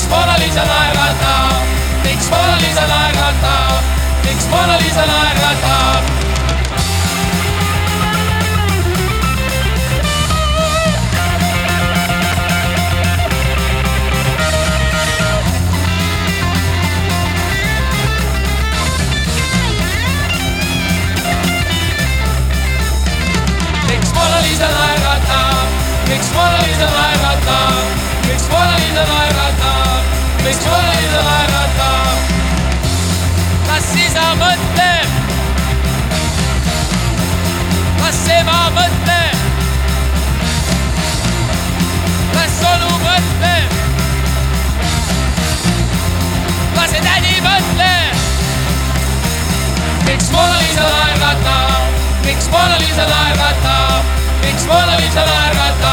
miks Mona Lisa naeratab, miks Mona Lisa naeratab, miks Mona Lisa naeratab. Miks Mona Lisa naeratab, miks Mona Lisa naeratab, miks Mona Lisa naeratab, miks Mona Lisa naeratab. Kas isa mõtleb, kas ema mõtleb, kas onu mõtleb, kas see tädi mõtleb. Miks Mona Lisa naeratab, miks Mona Lisa naeratab, miks Mona Lisa naeratab.